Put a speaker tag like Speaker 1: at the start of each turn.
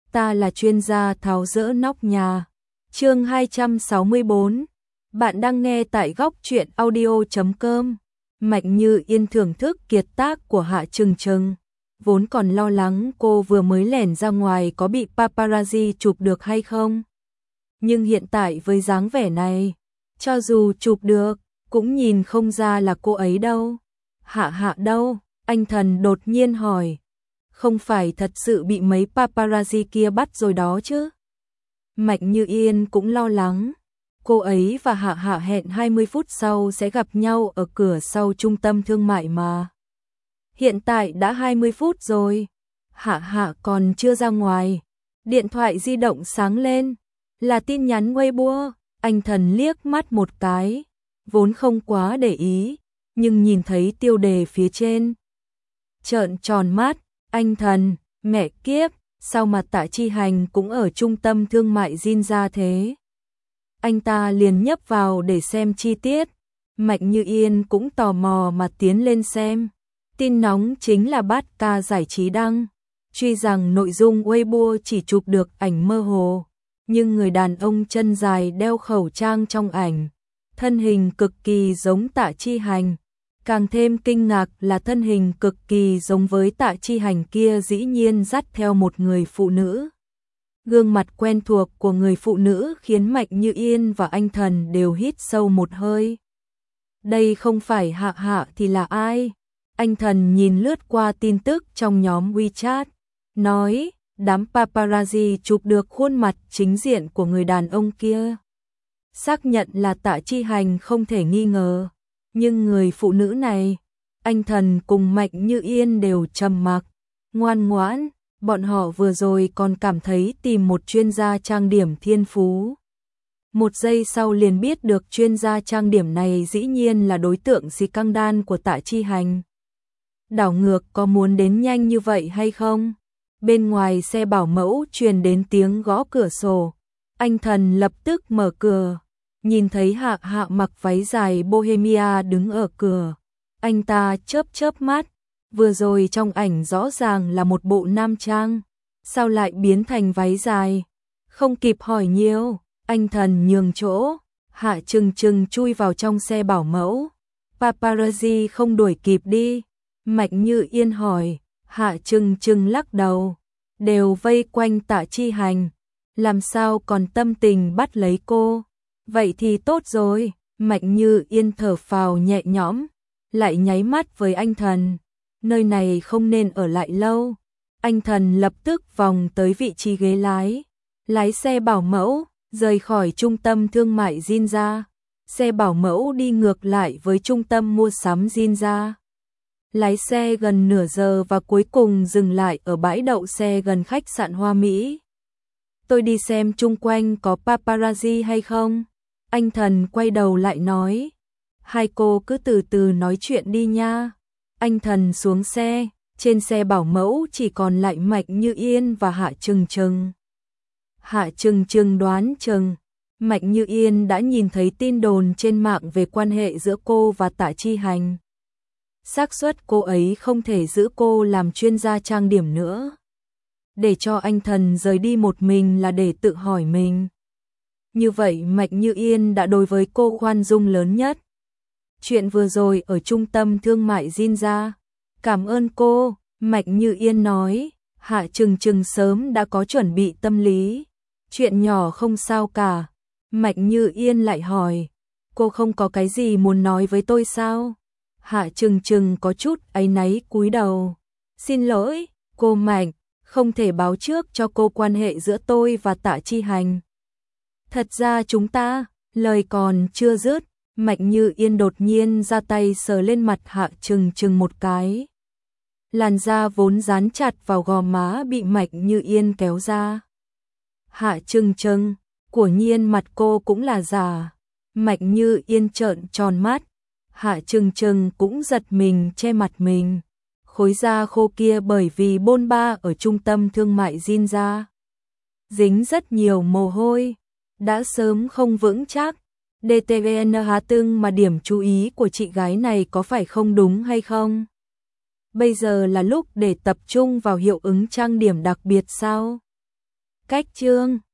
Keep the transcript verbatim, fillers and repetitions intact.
Speaker 1: ta là chuyên gia tháo dỡ nóc nhà. Chương hai trăm sáu mươi bốn. Bạn đang nghe tại góc truyện audio chấm com. Mạnh Như Yên thưởng thức kiệt tác của Hạ Trừng Trừng, vốn còn lo lắng cô vừa mới lẻn ra ngoài có bị paparazzi chụp được hay không. Nhưng hiện tại với dáng vẻ này, cho dù chụp được, cũng nhìn không ra là cô ấy đâu. Hạ Hạ đâu? Anh Thần đột nhiên hỏi. Không phải thật sự bị mấy paparazzi kia bắt rồi đó chứ? Mạnh Như Yên cũng lo lắng. Cô ấy và Hạ Hạ hẹn hai mươi phút sau sẽ gặp nhau ở cửa sau trung tâm thương mại mà. Hiện tại đã hai mươi phút rồi. Hạ Hạ còn chưa ra ngoài. Điện thoại di động sáng lên. Là tin nhắn Weibo. Anh Thần liếc mắt một cái. Vốn không quá để ý. Nhưng nhìn thấy tiêu đề phía trên. Trợn tròn mắt. Anh Thần, mẹ kiếp. Sao mà Tạ Chi Hành cũng ở trung tâm thương mại Ginza thế? Anh ta liền nhấp vào để xem chi tiết. Mạnh Như Yên cũng tò mò mà tiến lên xem. Tin nóng chính là Bát Ca Giải trí đăng. Tuy rằng nội dung Weibo chỉ chụp được ảnh mơ hồ, nhưng người đàn ông chân dài đeo khẩu trang trong ảnh, thân hình cực kỳ giống Tạ Chi Hành. Càng thêm kinh ngạc là thân hình cực kỳ giống với Tạ Chi Hành kia dĩ nhiên dắt theo một người phụ nữ. Gương mặt quen thuộc của người phụ nữ khiến Mạnh Như Yên và anh Thần đều hít sâu một hơi. Đây không phải Hạ Hạ thì là ai? Anh Thần nhìn lướt qua tin tức trong nhóm WeChat, nói, đám paparazzi chụp được khuôn mặt chính diện của người đàn ông kia. Xác nhận là Tạ Chi Hành không thể nghi ngờ, nhưng người phụ nữ này, anh Thần cùng Mạnh Như Yên đều trầm mặc, ngoan ngoãn. Bọn họ vừa rồi còn cảm thấy tìm một chuyên gia trang điểm thiên phú. Một giây sau liền biết được chuyên gia trang điểm này dĩ nhiên là đối tượng xì căng đan của Tạ Chi Hành. Đảo ngược có muốn đến nhanh như vậy hay không? Bên ngoài xe bảo mẫu truyền đến tiếng gõ cửa sổ. Anh Thần lập tức mở cửa. Nhìn thấy Hạ Hạ mặc váy dài Bohemia đứng ở cửa. Anh ta chớp chớp mắt. Vừa rồi trong ảnh rõ ràng là một bộ nam trang, sao lại biến thành váy dài? Không kịp hỏi nhiều, anh Thần nhường chỗ, Hạ Trừng Trừng chui vào trong xe bảo mẫu. Paparazzi không đuổi kịp đi. Mạnh Như Yên hỏi, Hạ Trừng Trừng lắc đầu, đều vây quanh Tạ Chi Hành, làm sao còn tâm tình bắt lấy cô? Vậy thì tốt rồi. Mạnh Như Yên thở phào nhẹ nhõm, lại nháy mắt với anh Thần. Nơi này không nên ở lại lâu. Anh Thần lập tức vòng tới vị trí ghế lái, lái xe bảo mẫu, rời khỏi trung tâm thương mại Ginza. Xe bảo mẫu đi ngược lại với trung tâm mua sắm Ginza. Lái xe gần nửa giờ và cuối cùng dừng lại ở bãi đậu xe gần khách sạn Hoa Mỹ. Tôi đi xem chung quanh có paparazzi hay không? Anh Thần quay đầu lại nói. Hai cô cứ từ từ nói chuyện đi nha. Anh Thần xuống xe, trên xe bảo mẫu chỉ còn lại Mạnh Như Yên và Hạ Trừng Trừng. Hạ Trừng Trừng đoán chừng, Mạnh Như Yên đã nhìn thấy tin đồn trên mạng về quan hệ giữa cô và Tạ Chi Hành. Xác suất cô ấy không thể giữ cô làm chuyên gia trang điểm nữa. Để cho anh Thần rời đi một mình là để tự hỏi mình. Như vậy Mạnh Như Yên đã đối với cô khoan dung lớn nhất. Chuyện vừa rồi ở trung tâm thương mại Ginza. Cảm ơn cô, Mạnh Như Yên nói. Hạ Trừng Trừng sớm đã có chuẩn bị tâm lý. Chuyện nhỏ không sao cả. Mạnh Như Yên lại hỏi. Cô không có cái gì muốn nói với tôi sao? Hạ Trừng Trừng có chút áy náy cúi đầu. Xin lỗi, cô Mạnh, không thể báo trước cho cô quan hệ giữa tôi và Tạ Chi Hành. Thật ra chúng ta, lời còn chưa dứt. Mạnh Như Yên đột nhiên ra tay sờ lên mặt Hạ Trừng Trừng một cái. Làn da vốn dán chặt vào gò má bị Mạnh Như Yên kéo ra. Hạ Trừng Trừng, quả nhiên mặt cô cũng là giả. Mạnh Như Yên trợn tròn mắt. Hạ Trừng Trừng cũng giật mình che mặt mình. Khối da khô kia bởi vì bôn ba ở trung tâm thương mại Ginza. Dính rất nhiều mồ hôi. Đã sớm không vững chắc. đê tê vê en há tưng mà điểm chú ý của chị gái này có phải không đúng hay không? Bây giờ là lúc để tập trung vào hiệu ứng trang điểm đặc biệt sao? cách chương